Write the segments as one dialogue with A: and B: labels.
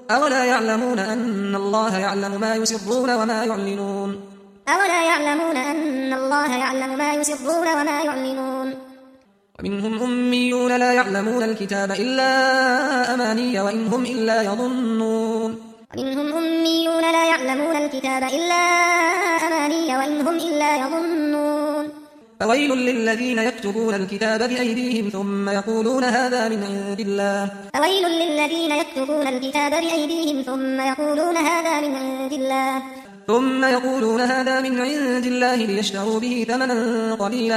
A: أولا يعلمون أن الله يعلم ما يسرون وما يعلنون
B: أولا يعلمون أن الله يعلم ما يسرون وما يعلنون
A: ومنهم أميون لا يعلمون الكتاب إلا أماني وإن هم إلا يظنون
B: ومنهم أميون لا يعلمون الكتاب إلا أماني وإن هم إلا يظنون
A: فويل للذين يكتبون الكتاب بأيديهم ثم يقولون هذا من عند الله
B: فويل للذين يكتبون الكتاب بأيديهم ثم يقولون هذا من عند الله ليشتروا به ثمنا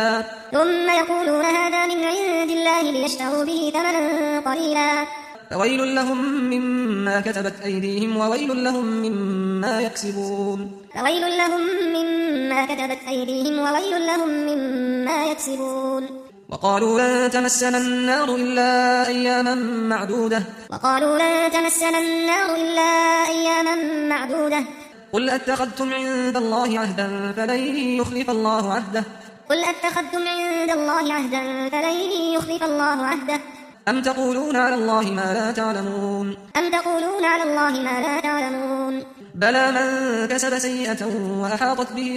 B: قليلا فويل لهم مما كتبت أيديهم وويل لهم مما يكسبون وقالوا لن تمسنا النار إلا أياما معدودة قل أتخذتم عند الله عهدا فلن يخلف الله عهده أم تقولون على الله ما لا تعلمون بلى من كسب سيئة وأحاطت به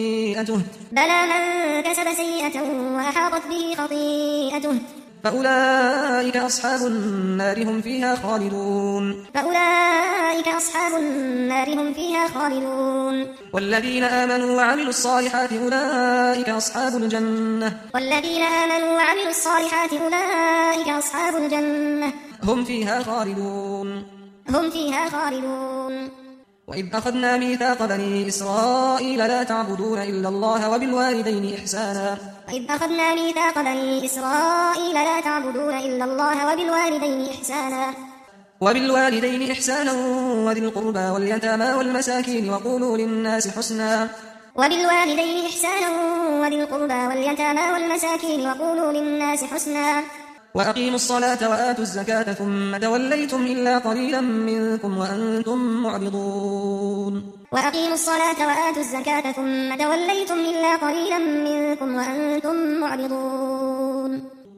B: خطيئته فأولئك أصحاب النار هم فيها خالدون والذين آمنوا وعملوا الصالحات أولئك أصحاب الجنة هم فيها خالدون وإذ أخذنا ميثاق بني إسرائيل لا تعبدون إلا الله وبالوالدين إحسانا وذي القربى واليتامى والمساكين وقولوا للناس حسنا وأقيموا الصلاة وآتوا الزكاة ثم توليتم إلا قليلا منكم وأنتم معرضون